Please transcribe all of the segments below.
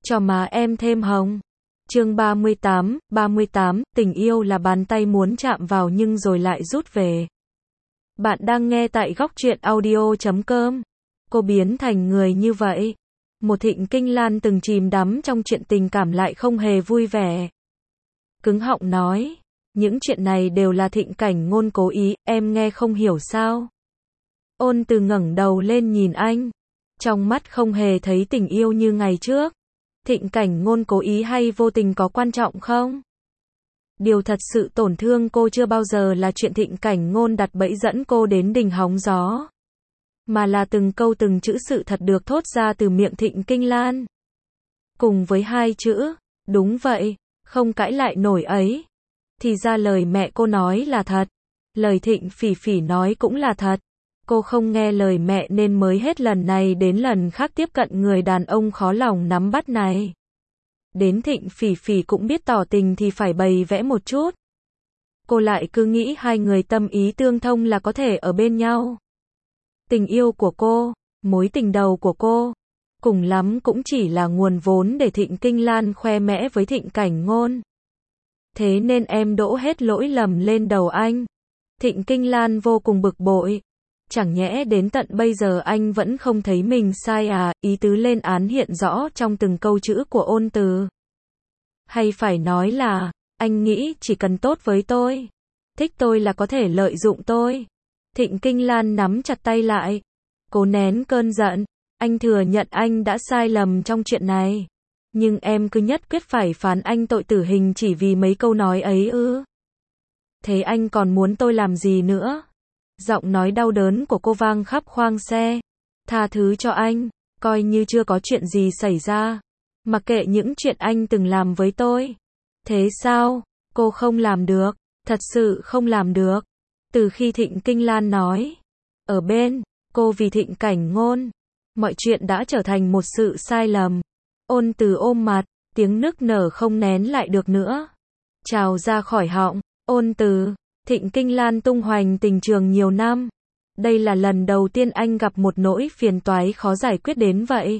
cho má em thêm hồng. Chương 38, tình yêu là bàn tay muốn chạm vào nhưng rồi lại rút về. Bạn đang nghe tại góc truyện audio.com. Cô biến thành người như vậy. Một Thịnh Kinh Lan từng chìm đắm trong chuyện tình cảm lại không hề vui vẻ. Cứng họng nói, những chuyện này đều là Thịnh Cảnh Ngôn cố ý, em nghe không hiểu sao? Ôn Từ ngẩng đầu lên nhìn anh, trong mắt không hề thấy tình yêu như ngày trước. Thịnh Cảnh Ngôn cố ý hay vô tình có quan trọng không? Điều thật sự tổn thương cô chưa bao giờ là chuyện Thịnh Cảnh Ngôn đặt bẫy dẫn cô đến đỉnh hóng gió, mà là từng câu từng chữ sự thật được thốt ra từ miệng Thịnh Kinh Lan. Cùng với hai chữ, đúng vậy, không cãi lại nổi ấy. Thì ra lời mẹ cô nói là thật, lời Thịnh Phỉ Phỉ nói cũng là thật. Cô không nghe lời mẹ nên mới hết lần này đến lần khác tiếp cận người đàn ông khó lòng nắm bắt này. Đến Thịnh Phỉ Phỉ cũng biết tỏ tình thì phải bày vẽ một chút. Cô lại cứ nghĩ hai người tâm ý tương thông là có thể ở bên nhau. Tình yêu của cô, mối tình đầu của cô, cùng lắm cũng chỉ là nguồn vốn để Thịnh Kinh Lan khoe mẽ với Thịnh Cảnh Ngôn. Thế nên em đổ hết lỗi lầm lên đầu anh. Thịnh Kinh Lan vô cùng bực bội. Chẳng nhẽ đến tận bây giờ anh vẫn không thấy mình sai à? Ý tứ lên án hiện rõ trong từng câu chữ của Ôn Từ. Hay phải nói là, anh nghĩ chỉ cần tốt với tôi, thích tôi là có thể lợi dụng tôi. Thịnh Kinh Lan nắm chặt tay lại, cố nén cơn giận. Anh thừa nhận anh đã sai lầm trong chuyện này, nhưng em cứ nhất quyết phải phán anh tội tử hình chỉ vì mấy câu nói ấy ư? Thế anh còn muốn tôi làm gì nữa? Giọng nói đau đớn của cô vang khắp khoang xe. Tha thứ cho anh, coi như chưa có chuyện gì xảy ra. Mặc kệ những chuyện anh từng làm với tôi. Thế sao? Cô không làm được, thật sự không làm được. Từ khi Thịnh Kinh Lan nói, ở bên cô vì Thịnh Cảnh Ngôn, mọi chuyện đã trở thành một sự sai lầm. Ôn Từ ôm mặt, tiếng nức nở không nén lại được nữa, trào ra khỏi họng. Ôn Từ, Thịnh Kinh Lan tung hoành tình trường nhiều năm. Đây là lần đầu tiên anh gặp một nỗi phiền toái khó giải quyết đến vậy.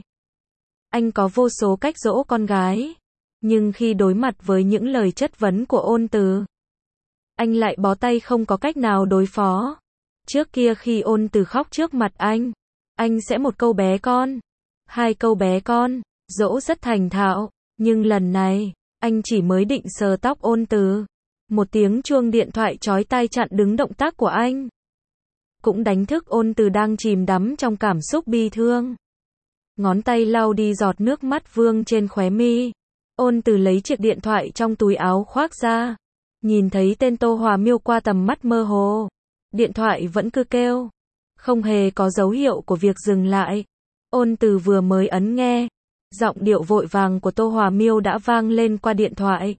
Anh có vô số cách dỗ con gái, nhưng khi đối mặt với những lời chất vấn của Ôn Từ, anh lại bó tay không có cách nào đối phó. Trước kia khi Ôn Từ khóc trước mặt anh sẽ một câu bé con, hai câu bé con, dỗ rất thành thạo. Nhưng lần này, anh chỉ mới định sờ tóc Ôn Từ, một tiếng chuông điện thoại chói tai chặn đứng động tác của anh. Cũng đánh thức Ôn Từ đang chìm đắm trong cảm xúc bi thương. Ngón tay lau đi giọt nước mắt vương trên khóe mi. Ôn Từ lấy chiếc điện thoại trong túi áo khoác ra. Nhìn thấy tên Tô Hòa Miêu qua tầm mắt mơ hồ. Điện thoại vẫn cứ kêu, không hề có dấu hiệu của việc dừng lại. Ôn Từ vừa mới ấn nghe, giọng điệu vội vàng của Tô Hòa Miêu đã vang lên qua điện thoại.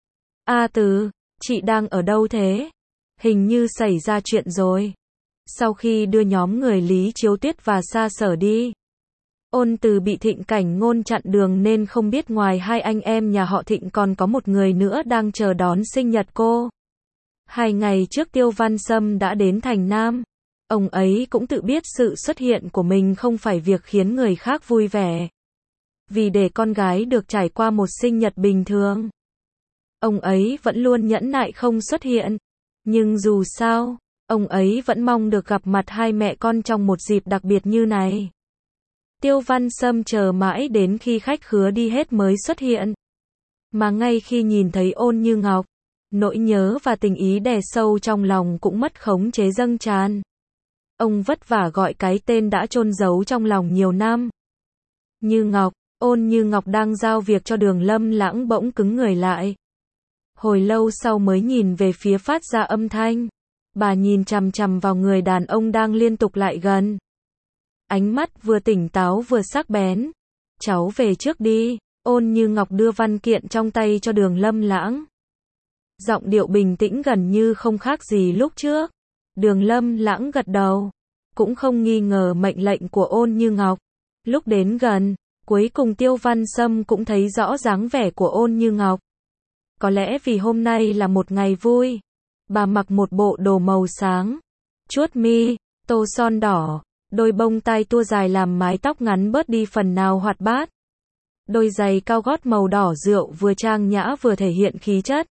A Từ, chị đang ở đâu thế? Hình như xảy ra chuyện rồi. Sau khi đưa nhóm người Lý Chiếu Tuyết và Sa Sở đi, Ôn Từ bị Thịnh Cảnh Ngôn chặn đường nên không biết ngoài hai anh em nhà họ Thịnh còn có một người nữa đang chờ đón sinh nhật cô. 2 ngày trước Tiêu Văn Sâm đã đến thành Nam. Ông ấy cũng tự biết sự xuất hiện của mình không phải việc khiến người khác vui vẻ. Vì để con gái được trải qua một sinh nhật bình thường, ông ấy vẫn luôn nhẫn nại không xuất hiện. Nhưng dù sao, ông ấy vẫn mong được gặp mặt hai mẹ con trong một dịp đặc biệt như này. Tiêu Văn Sâm chờ mãi đến khi khách khứa đi hết mới xuất hiện. Mà ngay khi nhìn thấy Ôn Như Ngọc, nỗi nhớ và tình ý đè sâu trong lòng cũng mất khống chế dâng tràn. Ông vất vả gọi cái tên đã chôn giấu trong lòng nhiều năm. Như Ngọc, Ôn Như Ngọc đang giao việc cho Đường Lâm Lãng bỗng cứng người lại. Hồi lâu sau mới nhìn về phía phát ra âm thanh. Bà nhìn chằm chằm vào người đàn ông đang liên tục lại gần. Ánh mắt vừa tỉnh táo vừa sắc bén. Cháu về trước đi. Ôn Như Ngọc đưa văn kiện trong tay cho Đường Lâm Lãng. Giọng điệu bình tĩnh gần như không khác gì lúc trước. Đường Lâm Lãng gật đầu, cũng không nghi ngờ mệnh lệnh của Ôn Như Ngọc. Lúc đến gần, cuối cùng Tiêu Văn Sâm cũng thấy rõ dáng vẻ của Ôn Như Ngọc. Có lẽ vì hôm nay là một ngày vui, bà mặc một bộ đồ màu sáng, chuốt mi, tô son đỏ, đôi bông tai tua dài làm mái tóc ngắn bớt đi phần nào hoạt bát. Đôi giày cao gót màu đỏ rượu vừa trang nhã vừa thể hiện khí chất.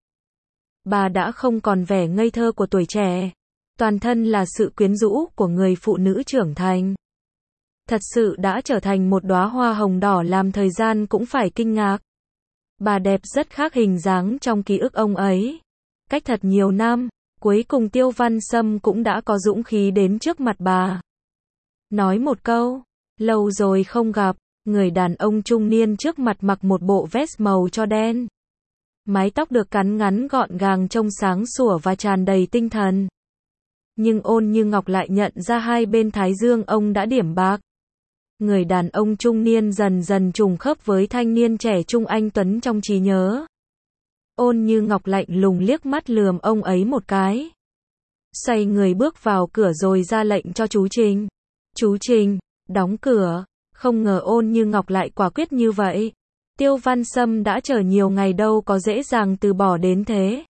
Bà đã không còn vẻ ngây thơ của tuổi trẻ. Toàn thân là sự quyến rũ của người phụ nữ trưởng thành. Thật sự đã trở thành một đóa hoa hồng đỏ làm thời gian cũng phải kinh ngạc. Bà đẹp rất khác hình dáng trong ký ức ông ấy. Cách thật nhiều năm, cuối cùng Tiêu Văn Sâm cũng đã có dũng khí đến trước mặt bà. Nói một câu, lâu rồi không gặp, người đàn ông trung niên trước mặt mặc một bộ vest màu cho đen. Mái tóc được cắn ngắn gọn gàng trông sáng sủa và tràn đầy tinh thần. Nhưng Ôn Như Ngọc lại nhận ra hai bên thái dương ông đã điểm bạc. Người đàn ông trung niên dần dần trùng khớp với thanh niên trẻ trung anh tuấn trong trí nhớ. Ôn Như Ngọc lạnh lùng liếc mắt lườm ông ấy một cái. Xoay người bước vào cửa rồi ra lệnh cho chú Trình. Chú Trình, đóng cửa. Không ngờ Ôn Như Ngọc lại quả quyết như vậy. Tiêu Văn Sâm đã chờ nhiều ngày đâu có dễ dàng từ bỏ đến thế.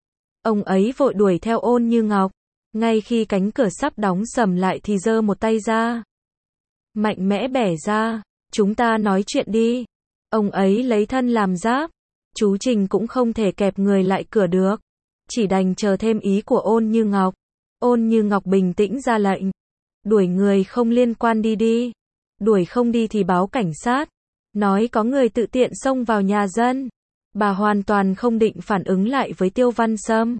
Ông ấy vội đuổi theo Ôn Như Ngọc. Ngay khi cánh cửa sắp đóng sầm lại thì giơ một tay ra. Mạnh mẽ bẻ ra. Chúng ta nói chuyện đi. Ông ấy lấy thân làm giáp. Chú Trình cũng không thể kẹp người lại cửa được. Chỉ đành chờ thêm ý của Ôn Như Ngọc. Ôn Như Ngọc bình tĩnh ra lệnh. Đuổi người không liên quan đi đi. Đuổi không đi thì báo cảnh sát. Nói có người tự tiện xông vào nhà dân. Bà hoàn toàn không định phản ứng lại với Tiêu Văn Sâm.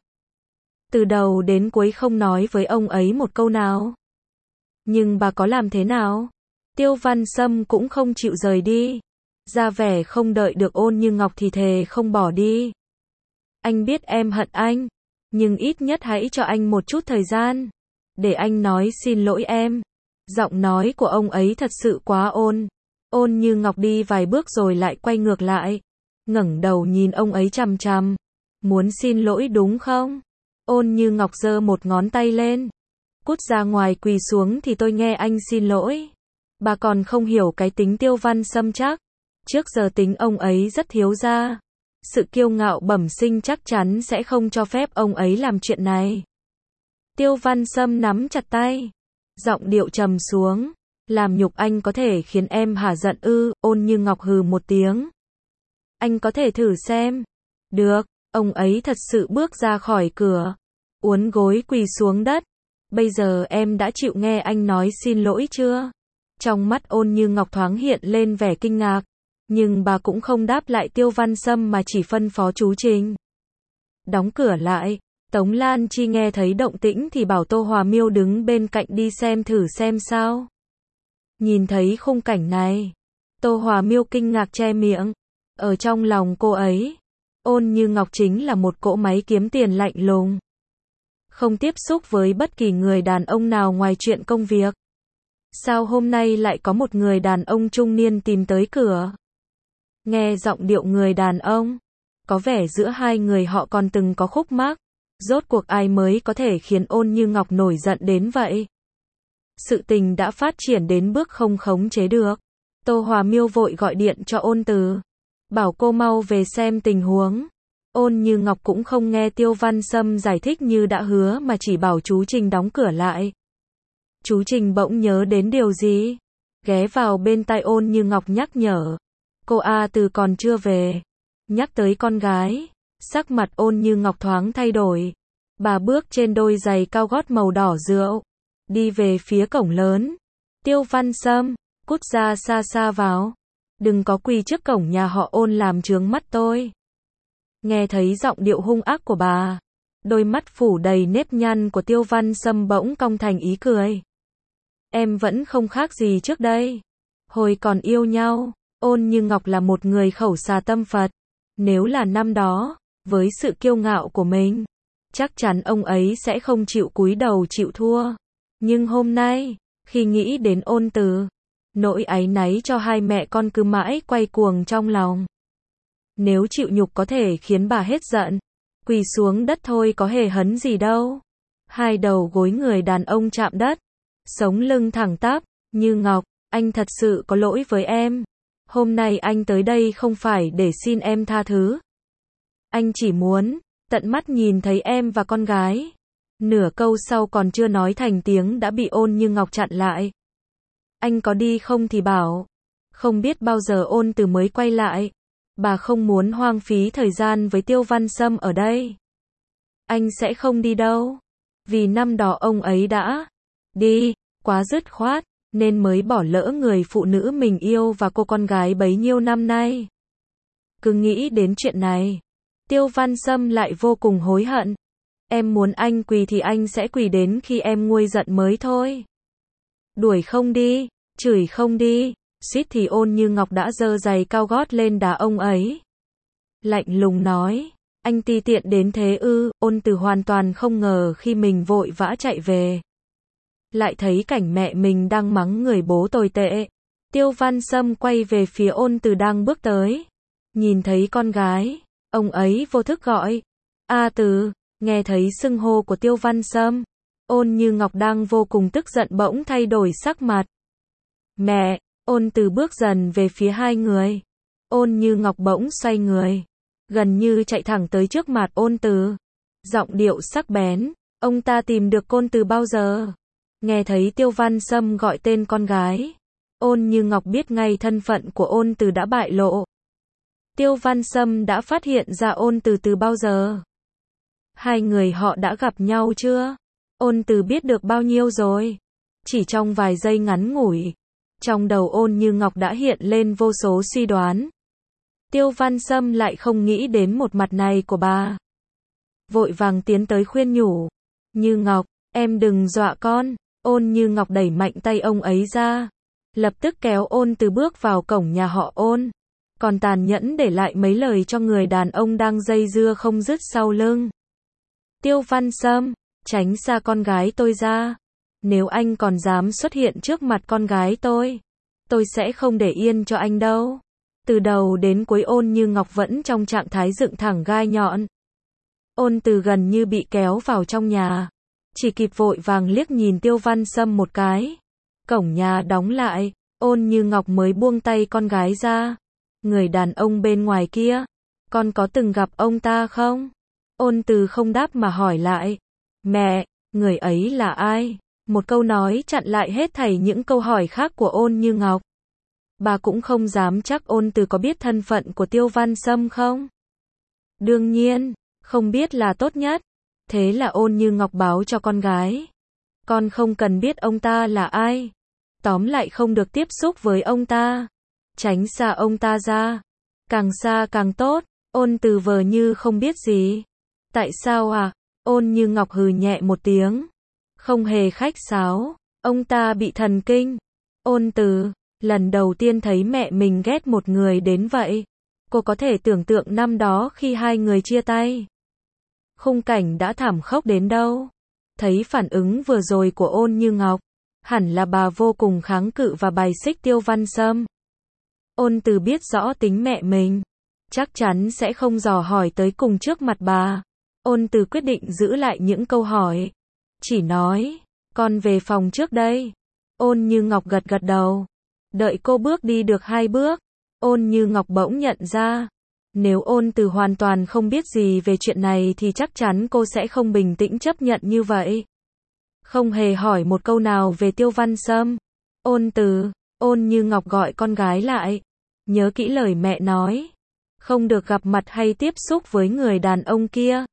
Từ đầu đến cuối không nói với ông ấy một câu nào. Nhưng bà có làm thế nào? Tiêu Văn Sâm cũng không chịu rời đi. Ra vẻ không đợi được Ôn Như Ngọc thì thề không bỏ đi. Anh biết em hận anh. Nhưng ít nhất hãy cho anh một chút thời gian. Để anh nói xin lỗi em. Giọng nói của ông ấy thật sự quá ôn. Ôn Như Ngọc đi vài bước rồi lại quay ngược lại. Ngẩng đầu nhìn ông ấy chằm chằm. Muốn xin lỗi đúng không? Ôn Như Ngọc giơ một ngón tay lên. Cút ra ngoài, quỳ xuống thì tôi nghe anh xin lỗi. Bà còn không hiểu cái tính Tiêu Văn Sâm chắc. Trước giờ tính ông ấy rất thiếu gia. Sự kiêu ngạo bẩm sinh chắc chắn sẽ không cho phép ông ấy làm chuyện này. Tiêu Văn Sâm nắm chặt tay. Giọng điệu trầm xuống. Làm nhục anh có thể khiến em hả giận ư? Ôn Như Ngọc hừ một tiếng. Anh có thể thử xem. Được, ông ấy thật sự bước ra khỏi cửa. Uốn gối quỳ xuống đất. Bây giờ em đã chịu nghe anh nói xin lỗi chưa? Trong mắt Ôn Như Ngọc thoáng hiện lên vẻ kinh ngạc. Nhưng bà cũng không đáp lại Tiêu Văn Sâm mà chỉ phân phó chú Trình. Đóng cửa lại. Tống Lan Chi nghe thấy động tĩnh thì bảo Tô Hòa Miêu đứng bên cạnh đi xem thử xem sao. Nhìn thấy khung cảnh này, Tô Hòa Miêu kinh ngạc che miệng. Ở trong lòng cô ấy, Ôn Như Ngọc chính là một cỗ máy kiếm tiền lạnh lùng. Không tiếp xúc với bất kỳ người đàn ông nào ngoài chuyện công việc. Sao hôm nay lại có một người đàn ông trung niên tìm tới cửa? Nghe giọng điệu người đàn ông, có vẻ giữa hai người họ còn từng có khúc mắc. Rốt cuộc ai mới có thể khiến Ôn Như Ngọc nổi giận đến vậy? Sự tình đã phát triển đến bước không khống chế được. Tô Hòa Miêu vội gọi điện cho Ôn Từ. Bảo cô mau về xem tình huống. Ôn Như Ngọc cũng không nghe Tiêu Văn Sâm giải thích như đã hứa mà chỉ bảo chú Trình đóng cửa lại. Chú Trình bỗng nhớ đến điều gì. Ghé vào bên tai Ôn Như Ngọc nhắc nhở. Cô A Từ còn chưa về. Nhắc tới con gái. Sắc mặt Ôn Như Ngọc thoáng thay đổi. Bà bước trên đôi giày cao gót màu đỏ rượu. Đi về phía cổng lớn. Tiêu Văn Sâm, cút ra xa xa vào. Đừng có quỳ trước cổng nhà họ Ôn làm chướng mắt tôi. Nghe thấy giọng điệu hung ác của bà. Đôi mắt phủ đầy nếp nhăn của Tiêu Văn Sâm bỗng cong thành ý cười. Em vẫn không khác gì trước đây. Hồi còn yêu nhau, Ôn Như Ngọc là một người khẩu xà tâm Phật. Nếu là năm đó, với sự kiêu ngạo của mình, chắc chắn ông ấy sẽ không chịu cúi đầu chịu thua. Nhưng hôm nay, khi nghĩ đến Ôn Từ, nỗi áy náy cho hai mẹ con cứ mãi quay cuồng trong lòng. Nếu chịu nhục có thể khiến bà hết giận, quỳ xuống đất thôi có hề hấn gì đâu. Hai đầu gối người đàn ông chạm đất, sống lưng thẳng tắp. Như Ngọc, anh thật sự có lỗi với em. Hôm nay anh tới đây không phải để xin em tha thứ. Anh chỉ muốn tận mắt nhìn thấy em và con gái. Nửa câu sau còn chưa nói thành tiếng đã bị Ôn Như Ngọc chặn lại. Anh có đi không thì bảo. Không biết bao giờ Ôn Từ mới quay lại. Bà không muốn hoang phí thời gian với Tiêu Văn Sâm ở đây. Anh sẽ không đi đâu. Vì năm đó ông ấy đã đi, quá dứt khoát, nên mới bỏ lỡ người phụ nữ mình yêu và cô con gái bấy nhiêu năm nay. Cứ nghĩ đến chuyện này, Tiêu Văn Sâm lại vô cùng hối hận. Em muốn anh quỳ thì anh sẽ quỳ đến khi em nguôi giận mới thôi. Đuổi không đi, chửi không đi, suýt thì Ôn Như Ngọc đã giơ giày cao gót lên đá ông ấy. Lạnh lùng nói, anh ti tiện đến thế ư? Ôn Từ hoàn toàn không ngờ khi mình vội vã chạy về, lại thấy cảnh mẹ mình đang mắng người bố tồi tệ. Tiêu Văn Sâm quay về phía Ôn Từ đang bước tới. Nhìn thấy con gái, ông ấy vô thức gọi, A Từ. Nghe thấy xưng hô của Tiêu Văn Sâm, Ôn Như Ngọc đang vô cùng tức giận bỗng thay đổi sắc mặt. Mẹ! Ôn Từ bước dần về phía hai người. Ôn Như Ngọc bỗng xoay người, gần như chạy thẳng tới trước mặt Ôn Từ. Giọng điệu sắc bén, ông ta tìm được con từ bao giờ? Nghe thấy Tiêu Văn Sâm gọi tên con gái, Ôn Như Ngọc biết ngay thân phận của Ôn Từ đã bại lộ. Tiêu Văn Sâm đã phát hiện ra Ôn Từ từ bao giờ? Hai người họ đã gặp nhau chưa? Ôn Từ biết được bao nhiêu rồi? Chỉ trong vài giây ngắn ngủi, trong đầu Ôn Như Ngọc đã hiện lên vô số suy đoán. Tiêu Văn Sâm lại không nghĩ đến một mặt này của bà. Vội vàng tiến tới khuyên nhủ. Như Ngọc, em đừng dọa con. Ôn Như Ngọc đẩy mạnh tay ông ấy ra, lập tức kéo Ôn Từ bước vào cổng nhà họ Ôn, còn tàn nhẫn để lại mấy lời cho người đàn ông đang dây dưa không dứt sau lưng. Tiêu Văn Sâm, tránh xa con gái tôi ra. Nếu anh còn dám xuất hiện trước mặt con gái tôi sẽ không để yên cho anh đâu. Từ đầu đến cuối Ôn Như Ngọc vẫn trong trạng thái dựng thẳng gai nhọn. Ôn Từ gần như bị kéo vào trong nhà, chỉ kịp vội vàng liếc nhìn Tiêu Văn Sâm một cái. Cổng nhà đóng lại, Ôn Như Ngọc mới buông tay con gái ra. Người đàn ông bên ngoài kia, con có từng gặp ông ta không? Ôn Từ không đáp mà hỏi lại. Mẹ, người ấy là ai? Một câu nói chặn lại hết thảy những câu hỏi khác của Ôn Như Ngọc. Bà cũng không dám chắc Ôn Từ có biết thân phận của Tiêu Văn Sâm không? Đương nhiên, không biết là tốt nhất. Thế là Ôn Như Ngọc báo cho con gái. Con không cần biết ông ta là ai. Tóm lại không được tiếp xúc với ông ta. Tránh xa ông ta ra. Càng xa càng tốt. Ôn Từ vờ như không biết gì. Tại sao à? Ôn Như Ngọc hừ nhẹ một tiếng. Không hề khách sáo. Ông ta bị thần kinh. Ôn Từ, lần đầu tiên thấy mẹ mình ghét một người đến vậy. Cô có thể tưởng tượng năm đó khi hai người chia tay, khung cảnh đã thảm khốc đến đâu. Thấy phản ứng vừa rồi của Ôn Như Ngọc, hẳn là bà vô cùng kháng cự và bài xích Tiêu Văn Sâm. Ôn Từ biết rõ tính mẹ mình, chắc chắn sẽ không dò hỏi tới cùng trước mặt bà. Ôn Từ quyết định giữ lại những câu hỏi, chỉ nói, con về phòng trước đây. Ôn Như Ngọc gật gật đầu. Đợi cô bước đi được 2 bước, Ôn Như Ngọc bỗng nhận ra, nếu Ôn Từ hoàn toàn không biết gì về chuyện này thì chắc chắn cô sẽ không bình tĩnh chấp nhận như vậy. Không hề hỏi một câu nào về Tiêu Văn Sâm. Ôn Từ, Ôn Như Ngọc gọi con gái lại. Nhớ kỹ lời mẹ nói. Không được gặp mặt hay tiếp xúc với người đàn ông kia.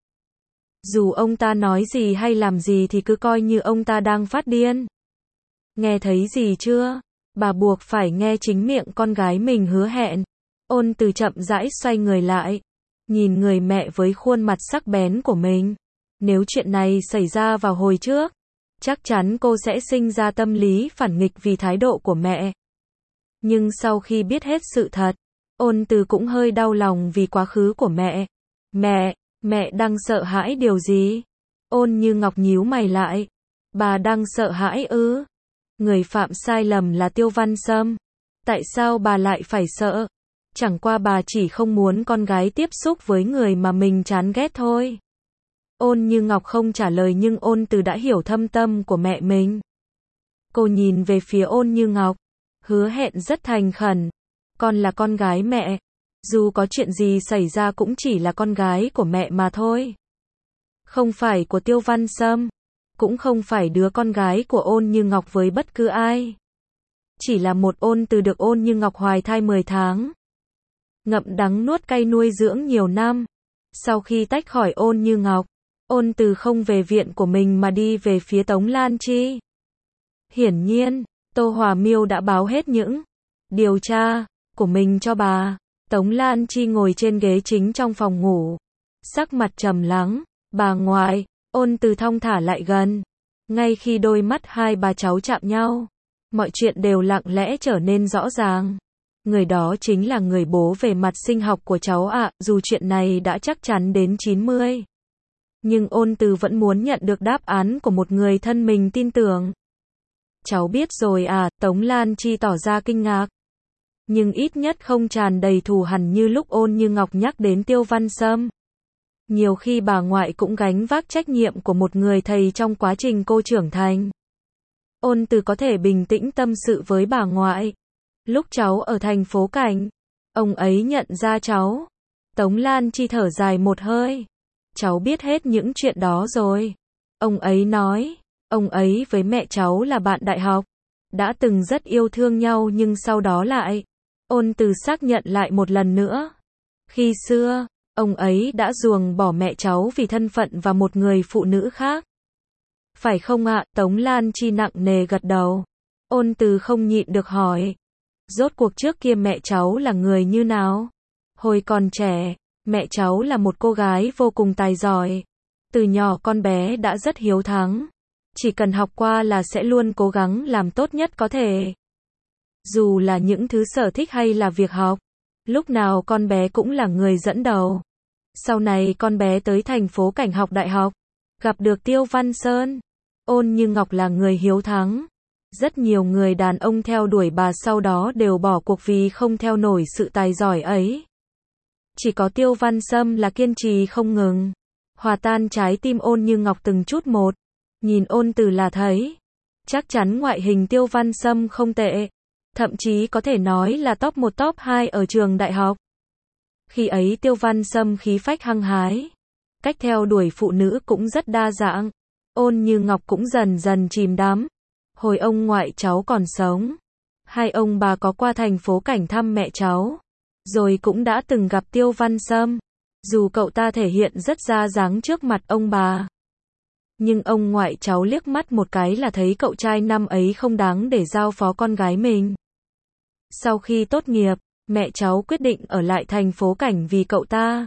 Dù ông ta nói gì hay làm gì thì cứ coi như ông ta đang phát điên. Nghe thấy gì chưa? Bà buộc phải nghe chính miệng con gái mình hứa hẹn. Ôn Từ chậm rãi xoay người lại, nhìn người mẹ với khuôn mặt sắc bén của mình. Nếu chuyện này xảy ra vào hồi trước, chắc chắn cô sẽ sinh ra tâm lý phản nghịch vì thái độ của mẹ. Nhưng sau khi biết hết sự thật, Ôn Từ cũng hơi đau lòng vì quá khứ của mẹ. Mẹ đang sợ hãi điều gì? Ôn Như Ngọc nhíu mày lại. Bà đang sợ hãi ư? Người phạm sai lầm là Tiêu Văn Sâm. Tại sao bà lại phải sợ? Chẳng qua bà chỉ không muốn con gái tiếp xúc với người mà mình chán ghét thôi. Ôn Như Ngọc không trả lời nhưng Ôn Từ đã hiểu thâm tâm của mẹ mình. Cô nhìn về phía Ôn Như Ngọc, hứa hẹn rất thành khẩn. Con là con gái mẹ. Dù có chuyện gì xảy ra cũng chỉ là con gái của mẹ mà thôi. Không phải của Tiêu Văn Sâm. Cũng không phải đứa con gái của Ôn Như Ngọc với bất cứ ai. chỉ là một Ôn Từ được Ôn Như Ngọc hoài thai 10 tháng. Ngậm đắng nuốt cay nuôi dưỡng nhiều năm. Sau khi tách khỏi Ôn Như Ngọc, Ôn Từ không về viện của mình mà đi về phía Tống Lan Chi. Hiển nhiên, Tô Hòa Miêu đã báo hết những điều tra của mình cho bà. Tống Lan Chi ngồi trên ghế chính trong phòng ngủ, sắc mặt trầm lắng. Bà ngoại, Ôn Từ thong thả lại gần. Ngay khi đôi mắt hai bà cháu chạm nhau, mọi chuyện đều lặng lẽ trở nên rõ ràng. Người đó chính là người bố về mặt sinh học của cháu ạ, dù chuyện này đã chắc chắn đến 90. Nhưng Ôn Từ vẫn muốn nhận được đáp án của một người thân mình tin tưởng. Cháu biết rồi à, Tống Lan Chi tỏ ra kinh ngạc. Nhưng ít nhất không tràn đầy thù hằn như lúc Ôn Như Ngọc nhắc đến Tiêu Văn Sâm. Nhiều khi bà ngoại cũng gánh vác trách nhiệm của một người thầy trong quá trình cô trưởng thành. Ôn Từ có thể bình tĩnh tâm sự với bà ngoại. Lúc cháu ở thành phố Cảnh, ông ấy nhận ra cháu. Tống Lan Chi thở dài một hơi. Cháu biết hết những chuyện đó rồi. Ông ấy nói, ông ấy với mẹ cháu là bạn đại học. Đã từng rất yêu thương nhau nhưng sau đó lại. Ôn Từ xác nhận lại một lần nữa. Khi xưa, ông ấy đã ruồng bỏ mẹ cháu vì thân phận và một người phụ nữ khác. Phải không ạ? Tống Lan Chi nặng nề gật đầu. Ôn Từ không nhịn được hỏi. Rốt cuộc trước kia mẹ cháu là người như nào? Hồi còn trẻ, mẹ cháu là một cô gái vô cùng tài giỏi. Từ nhỏ con bé đã rất hiếu thắng. Chỉ cần học qua là sẽ luôn cố gắng làm tốt nhất có thể. Dù là những thứ sở thích hay là việc học, lúc nào con bé cũng là người dẫn đầu. Sau này con bé tới thành phố Cảnh học đại học, gặp được Tiêu Văn Sơn. Ôn Như Ngọc là người hiếu thắng. Rất nhiều người đàn ông theo đuổi bà sau đó đều bỏ cuộc vì không theo nổi sự tài giỏi ấy. Chỉ có Tiêu Văn Sâm là kiên trì không ngừng. Hòa tan trái tim Ôn Như Ngọc từng chút một. Nhìn Ôn Từ là thấy. Chắc chắn ngoại hình Tiêu Văn Sâm không tệ. Thậm chí có thể nói là top 1 top 2 ở trường đại học. Khi ấy Tiêu Văn Sâm khí phách hăng hái. Cách theo đuổi phụ nữ cũng rất đa dạng. Ôn Như Ngọc cũng dần dần chìm đắm. Hồi ông ngoại cháu còn sống, hai ông bà có qua thành phố Cảnh thăm mẹ cháu. Rồi cũng đã từng gặp Tiêu Văn Sâm. Dù cậu ta thể hiện rất ra dáng trước mặt ông bà. Nhưng ông ngoại cháu liếc mắt một cái là thấy cậu trai năm ấy không đáng để giao phó con gái mình. Sau khi tốt nghiệp, mẹ cháu quyết định ở lại thành phố Cảnh vì cậu ta.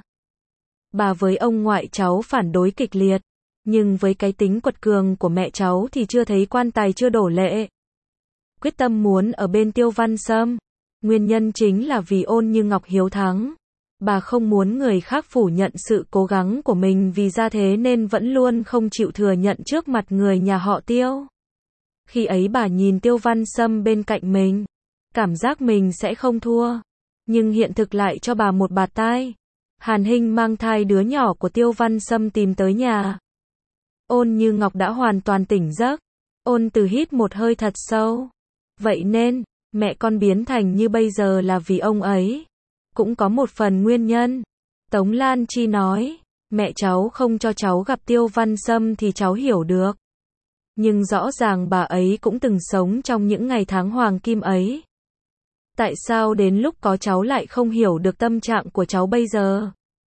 Bà với ông ngoại cháu phản đối kịch liệt. Nhưng với cái tính quật cường của mẹ cháu thì chưa thấy quan tài chưa đổ lệ. Quyết tâm muốn ở bên Tiêu Văn Sâm. Nguyên nhân chính là vì Ôn Như Ngọc hiếu thắng. Bà không muốn người khác phủ nhận sự cố gắng của mình vì ra thế nên vẫn luôn không chịu thừa nhận trước mặt người nhà họ Tiêu. Khi ấy bà nhìn Tiêu Văn Sâm bên cạnh mình, cảm giác mình sẽ không thua. Nhưng hiện thực lại cho bà một bạt tai. Hàn Hinh mang thai đứa nhỏ của Tiêu Văn Sâm tìm tới nhà. Ôn Như Ngọc đã hoàn toàn tỉnh giấc. Ôn Từ hít một hơi thật sâu. Vậy nên, mẹ con biến thành như bây giờ là vì ông ấy. Cũng có một phần nguyên nhân. Tống Lan Chi nói, mẹ cháu không cho cháu gặp Tiêu Văn Sâm thì cháu hiểu được. Nhưng rõ ràng bà ấy cũng từng sống trong những ngày tháng hoàng kim ấy. Tại sao đến lúc có cháu lại không hiểu được tâm trạng của cháu bây giờ?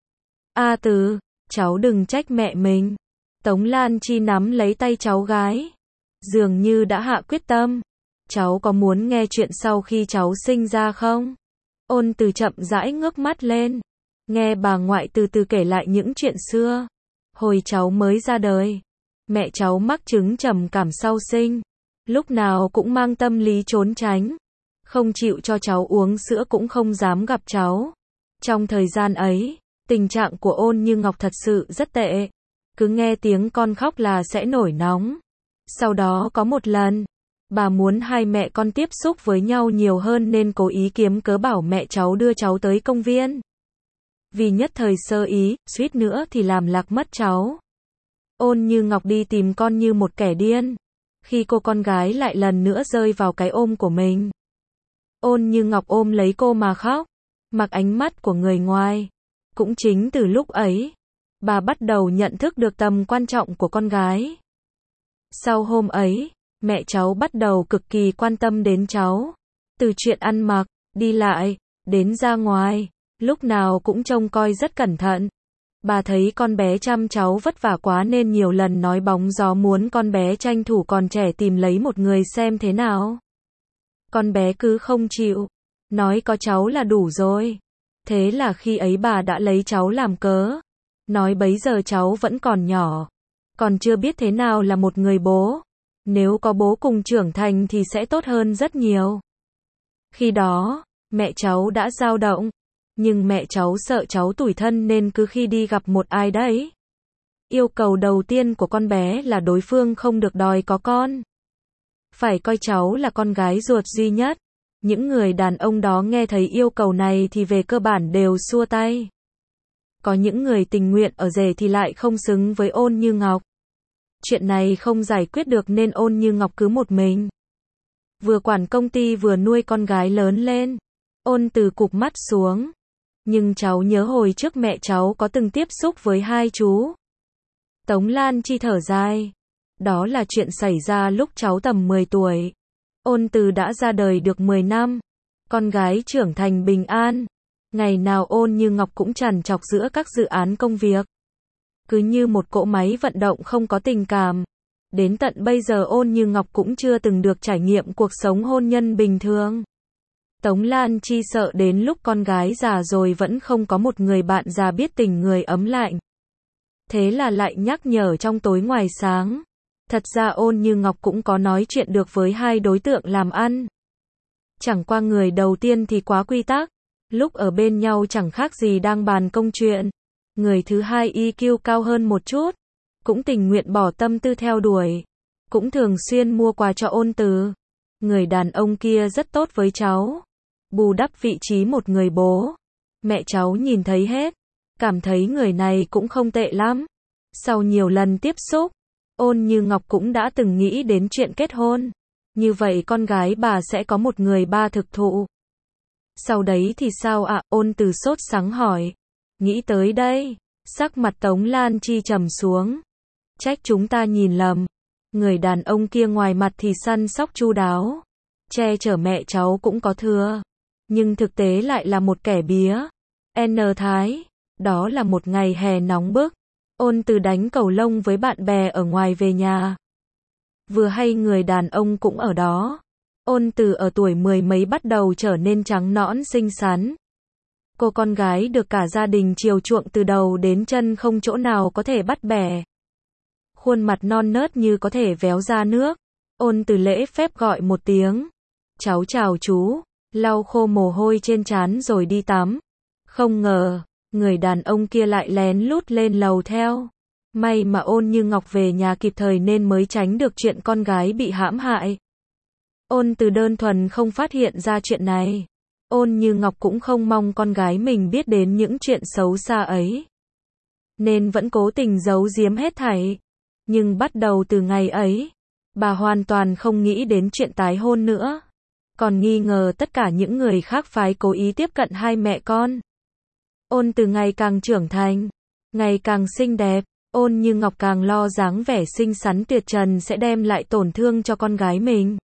A Từ, cháu đừng trách mẹ mình. Tống Lan Chi nắm lấy tay cháu gái. Dường như đã hạ quyết tâm. Cháu có muốn nghe chuyện sau khi cháu sinh ra không? Ôn Từ chậm rãi ngước mắt lên. Nghe bà ngoại từ từ kể lại những chuyện xưa. Hồi cháu mới ra đời, mẹ cháu mắc chứng trầm cảm sau sinh. Lúc nào cũng mang tâm lý trốn tránh. Không chịu cho cháu uống sữa cũng không dám gặp cháu. Trong thời gian ấy, tình trạng của Ôn Như Ngọc thật sự rất tệ. Cứ nghe tiếng con khóc là sẽ nổi nóng. Sau đó có một lần, bà muốn hai mẹ con tiếp xúc với nhau nhiều hơn nên cố ý kiếm cớ bảo mẹ cháu đưa cháu tới công viên. Vì nhất thời sơ ý, suýt nữa thì làm lạc mất cháu. Ôn Như Ngọc đi tìm con như một kẻ điên. Khi cô con gái lại lần nữa rơi vào cái ôm của mình. Ôn Như Ngọc ôm lấy cô mà khóc, mặc ánh mắt của người ngoài. Cũng chính từ lúc ấy, bà bắt đầu nhận thức được tầm quan trọng của con gái. Sau hôm ấy, mẹ cháu bắt đầu cực kỳ quan tâm đến cháu. Từ chuyện ăn mặc, đi lại, đến ra ngoài, lúc nào cũng trông coi rất cẩn thận. Bà thấy con bé chăm cháu vất vả quá nên nhiều lần nói bóng gió muốn con bé tranh thủ còn trẻ tìm lấy một người xem thế nào. Con bé cứ không chịu, nói có cháu là đủ rồi. Thế là khi ấy bà đã lấy cháu làm cớ, nói bấy giờ cháu vẫn còn nhỏ, còn chưa biết thế nào là một người bố. Nếu có bố cùng trưởng thành thì sẽ tốt hơn rất nhiều. Khi đó, mẹ cháu đã dao động, nhưng mẹ cháu sợ cháu tủi thân nên cứ khi đi gặp một ai đấy, yêu cầu đầu tiên của con bé là đối phương không được đòi có con. Phải coi cháu là con gái ruột duy nhất. Những người đàn ông đó nghe thấy yêu cầu này thì về cơ bản đều xua tay. Có những người tình nguyện ở rể thì lại không xứng với Ôn Như Ngọc. Chuyện này không giải quyết được nên Ôn Như Ngọc cứ một mình. Vừa quản công ty vừa nuôi con gái lớn lên. Ôn Từ cụp mắt xuống. Nhưng cháu nhớ hồi trước mẹ cháu có từng tiếp xúc với hai chú. Tống Lan Chi thở dài. Đó là chuyện xảy ra lúc cháu tầm 10 tuổi. Ôn Từ đã ra đời được 10 năm. Con gái trưởng thành bình an. Ngày nào Ôn Như Ngọc cũng trằn trọc giữa các dự án công việc. Cứ như một cỗ máy vận động không có tình cảm. Đến tận bây giờ Ôn Như Ngọc cũng chưa từng được trải nghiệm cuộc sống hôn nhân bình thường. Tống Lan Chi sợ đến lúc con gái già rồi vẫn không có một người bạn già biết tình người ấm lạnh. Thế là lại nhắc nhở trong tối ngoài sáng. Thật ra Ôn Như Ngọc cũng có nói chuyện được với hai đối tượng làm ăn. Chẳng qua người đầu tiên thì quá quy tắc. Lúc ở bên nhau chẳng khác gì đang bàn công chuyện. Người thứ hai EQ cao hơn một chút. Cũng tình nguyện bỏ tâm tư theo đuổi. Cũng thường xuyên mua quà cho Ôn Từ. Người đàn ông kia rất tốt với cháu. Bù đắp vị trí một người bố. Mẹ cháu nhìn thấy hết. Cảm thấy người này cũng không tệ lắm. Sau nhiều lần tiếp xúc, Ôn Như Ngọc cũng đã từng nghĩ đến chuyện kết hôn. Như vậy con gái bà sẽ có một người ba thực thụ. Sau đấy thì sao ạ? Ôn Từ sốt sắng hỏi. Nghĩ tới đây, sắc mặt Tống Lan Chi trầm xuống. Trách chúng ta nhìn lầm. Người đàn ông kia ngoài mặt thì săn sóc chu đáo, che chở mẹ cháu cũng có thừa. Nhưng thực tế lại là một kẻ bía. N Thái. Đó là một ngày hè nóng bức. Ôn Từ đánh cầu lông với bạn bè ở ngoài về nhà. Vừa hay người đàn ông cũng ở đó. Ôn Từ ở tuổi 10 mấy bắt đầu trở nên trắng nõn xinh xắn. Cô con gái được cả gia đình chiều chuộng từ đầu đến chân không chỗ nào có thể bắt bẻ. Khuôn mặt non nớt như có thể véo ra nước. Ôn Từ lễ phép gọi một tiếng. Cháu chào chú. Lau khô mồ hôi trên trán rồi đi tắm. Không ngờ, người đàn ông kia lại lén lút lên lầu theo. May mà Ôn Như Ngọc về nhà kịp thời nên mới tránh được chuyện con gái bị hãm hại. Ôn Từ đơn thuần không phát hiện ra chuyện này. Ôn Như Ngọc cũng không mong con gái mình biết đến những chuyện xấu xa ấy, nên vẫn cố tình giấu giếm hết thảy. Nhưng bắt đầu từ ngày ấy, bà hoàn toàn không nghĩ đến chuyện tái hôn nữa. Còn nghi ngờ tất cả những người khác phái cố ý tiếp cận hai mẹ con. Ôn Từ ngày càng trưởng thành, ngày càng xinh đẹp. Ôn Như Ngọc càng lo dáng vẻ xinh xắn tuyệt trần sẽ đem lại tổn thương cho con gái mình.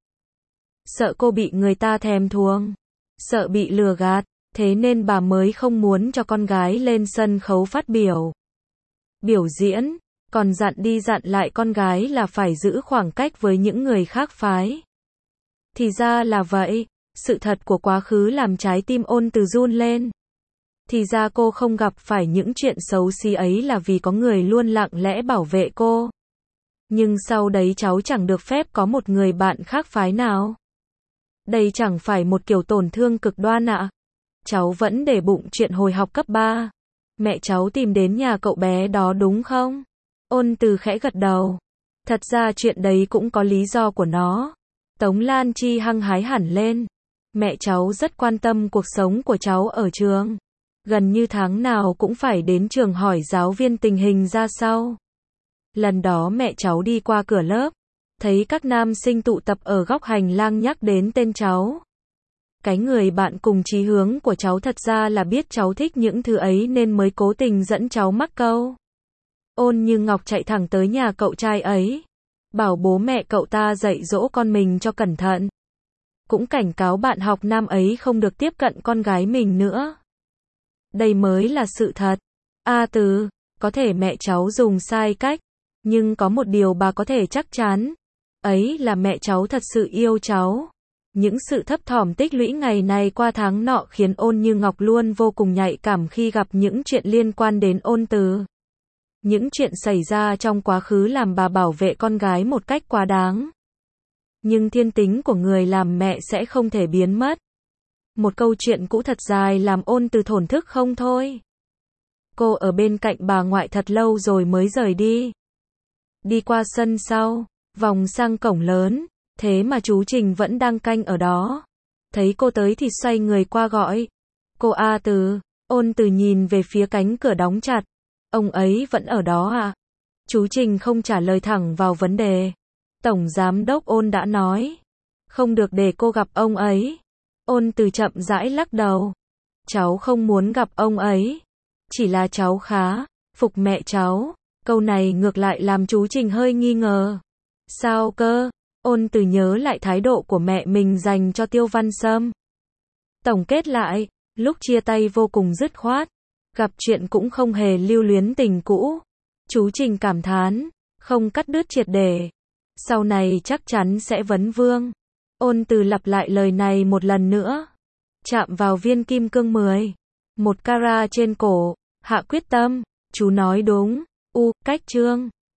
Sợ cô bị người ta thèm thuồng, sợ bị lừa gạt, thế nên bà mới không muốn cho con gái lên sân khấu phát biểu diễn, còn dặn đi dặn lại con gái là phải giữ khoảng cách với những người khác phái. Thì ra là vậy, sự thật của quá khứ làm trái tim Ôn Từ run lên. Thì ra cô không gặp phải những chuyện xấu xí ấy là vì có người luôn lặng lẽ bảo vệ cô. Nhưng sau đấy cháu chẳng được phép có một người bạn khác phái nào. Đây chẳng phải một kiểu tổn thương cực đoan ạ. Cháu vẫn để bụng chuyện hồi học cấp 3. Mẹ cháu tìm đến nhà cậu bé đó đúng không? Ôn Từ khẽ gật đầu. Thật ra chuyện đấy cũng có lý do của nó. Tống Lan Chi hăng hái hẳn lên. Mẹ cháu rất quan tâm cuộc sống của cháu ở trường. Gần như tháng nào cũng phải đến trường hỏi giáo viên tình hình ra sao. Lần đó mẹ cháu đi qua cửa lớp, thấy các nam sinh tụ tập ở góc hành lang nhắc đến tên cháu. Cái người bạn cùng chí hướng của cháu thật ra là biết cháu thích những thứ ấy nên mới cố tình dẫn cháu mắc câu. Ôn Như Ngọc chạy thẳng tới nhà cậu trai ấy. bảo bố mẹ cậu ta dạy dỗ con mình cho cẩn thận. Cũng cảnh cáo bạn học nam ấy không được tiếp cận con gái mình nữa. Đây mới là sự thật. A Từ, có thể mẹ cháu dùng sai cách, nhưng có một điều bà có thể chắc chắn, ấy là mẹ cháu thật sự yêu cháu. Những sự thấp thỏm tích lũy ngày này qua tháng nọ khiến Ôn Như Ngọc luôn vô cùng nhạy cảm khi gặp những chuyện liên quan đến Ôn Từ. Những chuyện xảy ra trong quá khứ làm bà bảo vệ con gái một cách quá đáng. Nhưng thiên tính của người làm mẹ sẽ không thể biến mất. Một câu chuyện cũ thật dài làm Ôn Từ thổn thức không thôi. Cô ở bên cạnh bà ngoại thật lâu rồi mới rời đi. Đi qua sân sau, vòng sang cổng lớn, thế mà chú Trình vẫn đang canh ở đó. Thấy cô tới thì xoay người qua gọi. Cô A Từ. Ôn Từ nhìn về phía cánh cửa đóng chặt. Ông ấy vẫn ở đó à? Chú Trình không trả lời thẳng vào vấn đề. Tổng giám đốc Ôn đã nói, không được để cô gặp ông ấy. Ôn Từ chậm rãi lắc đầu. Cháu không muốn gặp ông ấy. Chỉ là cháu khá phục mẹ cháu. Câu này ngược lại làm chú Trình hơi nghi ngờ. Sao cơ? Ôn Từ nhớ lại thái độ của mẹ mình dành cho Tiêu Văn Sâm. Tổng kết lại, lúc chia tay vô cùng dứt khoát. Gặp chuyện cũng không hề lưu luyến tình cũ. Chú Trình cảm thán, không cắt đứt triệt để. Sau này chắc chắn sẽ vấn vương. Ôn Từ lặp lại lời này một lần nữa. Chạm vào viên kim cương 10. Một carat trên cổ, hạ quyết tâm. Chú nói đúng. Cách chương.